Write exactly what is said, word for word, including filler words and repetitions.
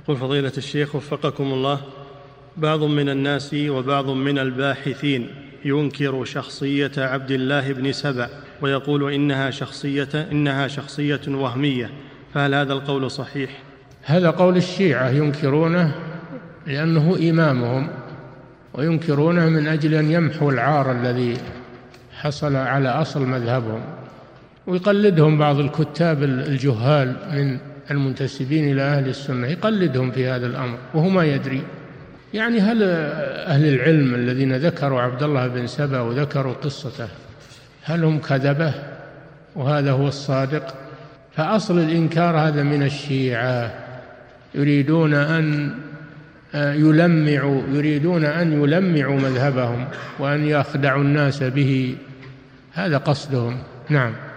يقول فضيلة الشيخ وفقكم الله، بعض من الناس وبعض من الباحثين ينكر شخصية عبد الله بن سبأ ويقول إنها شخصية, إنها شخصية وهمية، فهل هذا القول صحيح؟ هذا قول الشيعة، ينكرونه لأنه إمامهم، وينكرونه من أجل أن يمحوا العار الذي حصل على أصل مذهبهم. ويقلدهم بعض الكتاب الجهال من المنتسبين إلى أهل السنة، يقلدهم في هذا الأمر وهو ما يدري. يعني هل أهل العلم الذين ذكروا عبد الله بن سبأ وذكروا قصته هل هم كذبة وهذا هو الصادق؟ فأصل الإنكار هذا من الشيعة، يريدون أن يلمعوا يريدون أن يلمعوا مذهبهم وأن يخدعوا الناس به، هذا قصدهم. نعم.